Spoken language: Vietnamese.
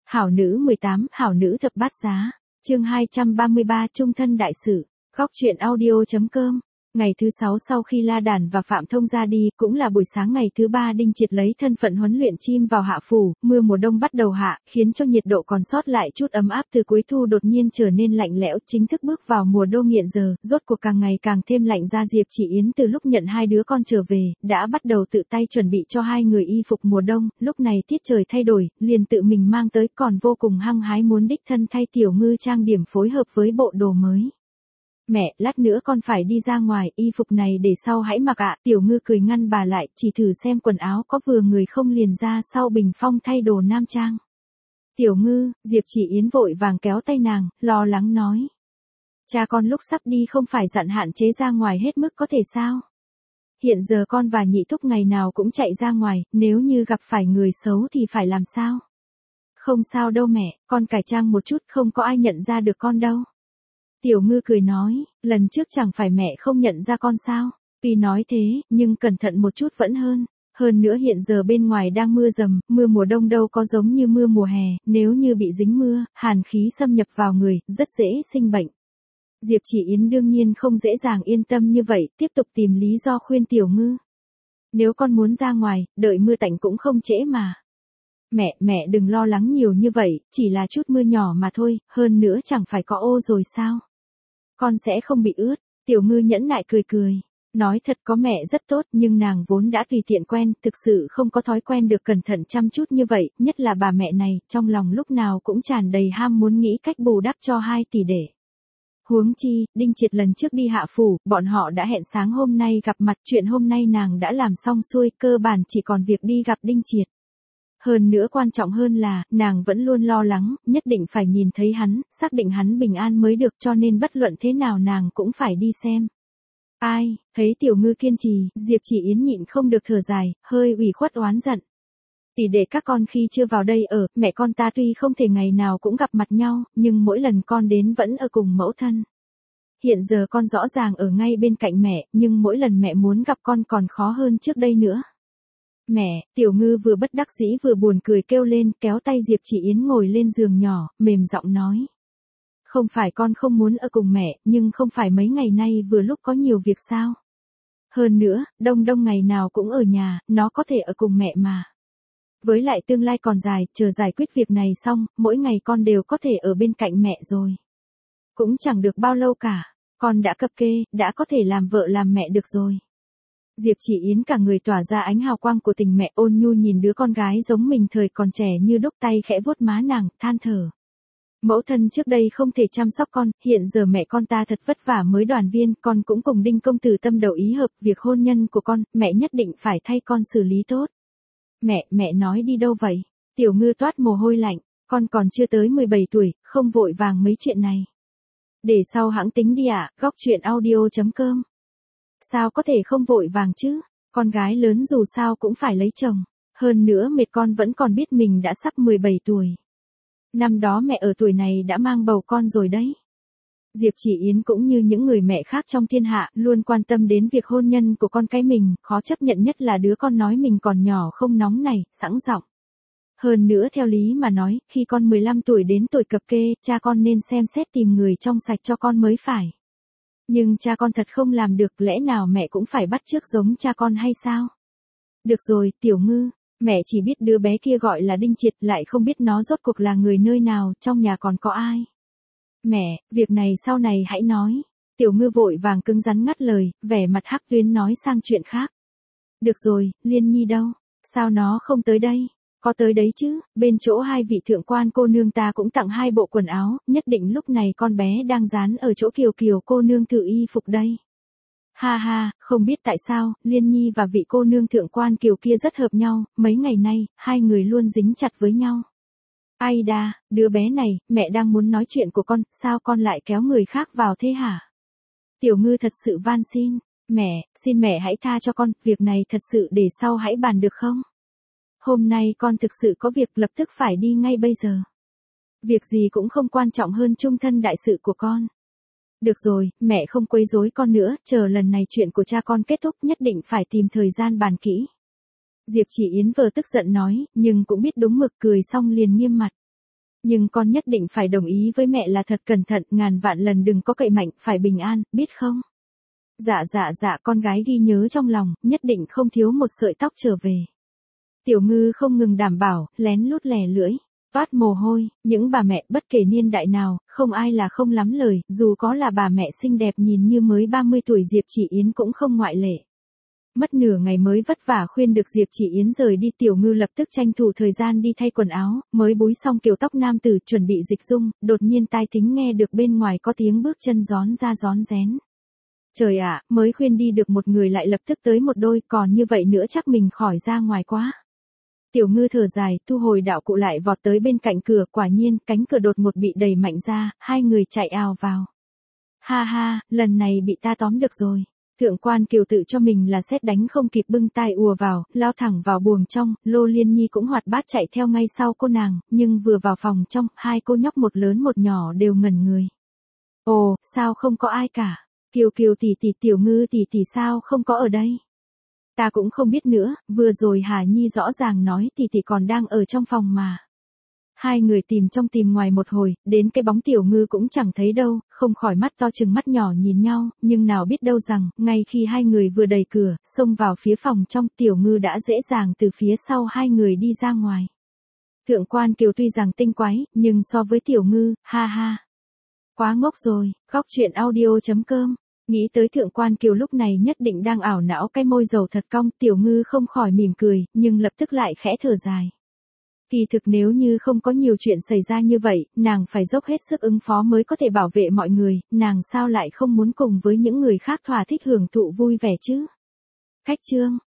Hảo nữ 18, hảo nữ thập bát giá. Chương 233 Trung thân đại sự. Góc truyện audio.com. Ngày thứ 6 sau khi La Đản và Phạm Thông ra đi, cũng là buổi sáng ngày thứ 3 Đinh Triệt lấy thân phận huấn luyện chim vào hạ phủ, mưa mùa đông bắt đầu hạ, khiến cho nhiệt độ còn sót lại chút ấm áp từ cuối thu đột nhiên trở nên lạnh lẽo, chính thức bước vào mùa đông nghiện giờ, rốt cuộc càng ngày càng thêm lạnh ra. Diệp Chỉ Yến từ lúc nhận hai đứa con trở về, đã bắt đầu tự tay chuẩn bị cho hai người y phục mùa đông, lúc này tiết trời thay đổi, liền tự mình mang tới, còn vô cùng hăng hái muốn đích thân thay Tiểu Ngư trang điểm phối hợp với bộ đồ mới. Mẹ, lát nữa con phải đi ra ngoài, y phục này để sau hãy mặc ạ. Tiểu Ngư cười ngăn bà lại, chỉ thử xem quần áo có vừa người không liền ra sau bình phong thay đồ nam trang. Tiểu Ngư, Diệp Chỉ Yến vội vàng kéo tay nàng, lo lắng nói. Cha con lúc sắp đi không phải dặn hạn chế ra ngoài hết mức có thể sao? Hiện giờ con và nhị thúc ngày nào cũng chạy ra ngoài, nếu như gặp phải người xấu thì phải làm sao? Không sao đâu mẹ, con cải trang một chút không có ai nhận ra được con đâu. Tiểu Ngư cười nói, lần trước chẳng phải mẹ không nhận ra con sao, tuy nói thế, nhưng cẩn thận một chút vẫn hơn. Hơn nữa hiện giờ bên ngoài đang mưa dầm, mưa mùa đông đâu có giống như mưa mùa hè, nếu như bị dính mưa, hàn khí xâm nhập vào người, rất dễ sinh bệnh. Diệp Chỉ Yến đương nhiên không dễ dàng yên tâm như vậy, tiếp tục tìm lý do khuyên Tiểu Ngư. Nếu con muốn ra ngoài, đợi mưa tạnh cũng không trễ mà. Mẹ đừng lo lắng nhiều như vậy, chỉ là chút mưa nhỏ mà thôi, hơn nữa chẳng phải có ô rồi sao? Con sẽ không bị ướt. Tiểu Ngư nhẫn nại cười. Nói thật có mẹ rất tốt nhưng nàng vốn đã tùy tiện quen, thực sự không có thói quen được cẩn thận chăm chút như vậy, nhất là bà mẹ này, trong lòng lúc nào cũng tràn đầy ham muốn nghĩ cách bù đắp cho hai tỷ đệ. Huống chi, Đinh Triệt lần trước đi hạ phủ, bọn họ đã hẹn sáng hôm nay gặp mặt, chuyện hôm nay nàng đã làm xong xuôi, cơ bản chỉ còn việc đi gặp Đinh Triệt. Hơn nữa quan trọng hơn là, nàng vẫn luôn lo lắng, nhất định phải nhìn thấy hắn, xác định hắn bình an mới được, cho nên bất luận thế nào nàng cũng phải đi xem. Ai, thấy Tiểu Ngư kiên trì, Diệp Chỉ Yến nhịn không được thở dài, hơi ủy khuất oán giận. Tỷ đệ các con khi chưa vào đây ở, mẹ con ta tuy không thể ngày nào cũng gặp mặt nhau, nhưng mỗi lần con đến vẫn ở cùng mẫu thân. Hiện giờ con rõ ràng ở ngay bên cạnh mẹ, nhưng mỗi lần mẹ muốn gặp con còn khó hơn trước đây nữa. Mẹ, Tiểu Ngư vừa bất đắc dĩ vừa buồn cười kêu lên, kéo tay Diệp Chỉ Yến ngồi lên giường nhỏ, mềm giọng nói. Không phải con không muốn ở cùng mẹ, nhưng không phải mấy ngày nay vừa lúc có nhiều việc sao. Hơn nữa, đông ngày nào cũng ở nhà, nó có thể ở cùng mẹ mà. Với lại tương lai còn dài, chờ giải quyết việc này xong, mỗi ngày con đều có thể ở bên cạnh mẹ rồi. Cũng chẳng được bao lâu cả, con đã cập kê, đã có thể làm vợ làm mẹ được rồi. Diệp Chỉ Yến cả người tỏa ra ánh hào quang của tình mẹ, ôn nhu nhìn đứa con gái giống mình thời còn trẻ như đúc, tay khẽ vuốt má nàng, than thở. Mẫu thân trước đây không thể chăm sóc con, hiện giờ mẹ con ta thật vất vả mới đoàn viên, con cũng cùng Đinh công tử tâm đầu ý hợp, việc hôn nhân của con, mẹ nhất định phải thay con xử lý tốt. Mẹ nói đi đâu vậy? Tiểu Ngư toát mồ hôi lạnh, con còn chưa tới 17 tuổi, không vội vàng mấy chuyện này. Để sau hãng tính đi ạ, góc truyện audio.com. Sao có thể không vội vàng chứ, con gái lớn dù sao cũng phải lấy chồng, hơn nữa mệt con vẫn còn biết mình đã sắp 17 tuổi. Năm đó mẹ ở tuổi này đã mang bầu con rồi đấy. Diệp Chỉ Yến cũng như những người mẹ khác trong thiên hạ, luôn quan tâm đến việc hôn nhân của con cái mình, khó chấp nhận nhất là đứa con nói mình còn nhỏ không nóng này, sẵn giọng. Hơn nữa theo lý mà nói, khi con 15 tuổi đến tuổi cập kê, cha con nên xem xét tìm người trong sạch cho con mới phải. Nhưng cha con thật không làm được, lẽ nào mẹ cũng phải bắt chước giống cha con hay sao? Được rồi, Tiểu Ngư, mẹ chỉ biết đứa bé kia gọi là Đinh Triệt, lại không biết nó rốt cuộc là người nơi nào, trong nhà còn có ai. Mẹ, việc này sau này hãy nói. Tiểu Ngư vội vàng cứng rắn ngắt lời, vẻ mặt hắc tuyến nói sang chuyện khác. Được rồi, Liên Nhi đâu? Sao nó không tới đây? Có tới đấy chứ, bên chỗ hai vị thượng quan cô nương ta cũng tặng 2 bộ quần áo, nhất định lúc này con bé đang dán ở chỗ Kiều cô nương thử y phục đây. Ha, không biết tại sao, Liên Nhi và vị cô nương thượng quan Kiều kia rất hợp nhau, mấy ngày nay, hai người luôn dính chặt với nhau. Ai đa, đứa bé này, mẹ đang muốn nói chuyện của con, sao con lại kéo người khác vào thế hả? Tiểu Ngư thật sự van xin, xin mẹ hãy tha cho con, việc này thật sự để sau hãy bàn được không? Hôm nay con thực sự có việc lập tức phải đi ngay bây giờ. Việc gì cũng không quan trọng hơn trung thân đại sự của con. Được rồi, mẹ không quấy rối con nữa, chờ lần này chuyện của cha con kết thúc nhất định phải tìm thời gian bàn kỹ. Diệp Chỉ Yến vừa tức giận nói, nhưng cũng biết đúng mực, cười xong liền nghiêm mặt. Nhưng con nhất định phải đồng ý với mẹ là thật cẩn thận, ngàn vạn lần đừng có cậy mạnh, phải bình an, biết không? Dạ, con gái ghi nhớ trong lòng, nhất định không thiếu một sợi tóc trở về. Tiểu Ngư không ngừng đảm bảo, lén lút lè lưỡi, toát mồ hôi, những bà mẹ bất kể niên đại nào, không ai là không lắm lời, dù có là bà mẹ xinh đẹp nhìn như mới 30 tuổi Diệp Chỉ Yến cũng không ngoại lệ. Mất nửa ngày mới vất vả khuyên được Diệp Chỉ Yến rời đi, Tiểu Ngư lập tức tranh thủ thời gian đi thay quần áo, mới búi xong kiểu tóc nam tử chuẩn bị dịch dung, đột nhiên tai thính nghe được bên ngoài có tiếng bước chân rón ra rón rén. Trời ạ, mới khuyên đi được một người lại lập tức tới một đôi, còn như vậy nữa chắc mình khỏi ra ngoài quá. Tiểu Ngư thở dài, thu hồi đạo cụ lại vọt tới bên cạnh cửa, quả nhiên, cánh cửa đột ngột bị đẩy mạnh ra, hai người chạy ào vào. Ha ha, lần này bị ta tóm được rồi. Thượng quan Kiều tự cho mình là sét đánh không kịp bưng tai ùa vào, lao thẳng vào buồng trong, Lô Liên Nhi cũng hoạt bát chạy theo ngay sau cô nàng, nhưng vừa vào phòng trong, hai cô nhóc một lớn một nhỏ đều ngẩn người. Ồ, sao không có ai cả? Kiều tỷ tỷ, Tiểu Ngư tỷ tỷ sao không có ở đây? Ta cũng không biết nữa, vừa rồi Hà Nhi rõ ràng nói tỷ tỷ còn đang ở trong phòng mà. Hai người tìm trong tìm ngoài một hồi, đến cái bóng Tiểu Ngư cũng chẳng thấy đâu, không khỏi mắt to chừng mắt nhỏ nhìn nhau, nhưng nào biết đâu rằng, ngay khi hai người vừa đẩy cửa, xông vào phía phòng trong, Tiểu Ngư đã dễ dàng từ phía sau hai người đi ra ngoài. Thượng quan Kiều tuy rằng tinh quái, nhưng so với Tiểu Ngư, ha ha. Quá ngốc rồi, góc truyện audio.com. Nghĩ tới Thượng quan Kiều lúc này nhất định đang ảo não cái môi dầu thật cong, Tiểu Ngư không khỏi mỉm cười, nhưng lập tức lại khẽ thở dài. Kỳ thực nếu như không có nhiều chuyện xảy ra như vậy, nàng phải dốc hết sức ứng phó mới có thể bảo vệ mọi người, nàng sao lại không muốn cùng với những người khác thỏa thích hưởng thụ vui vẻ chứ? Khách chương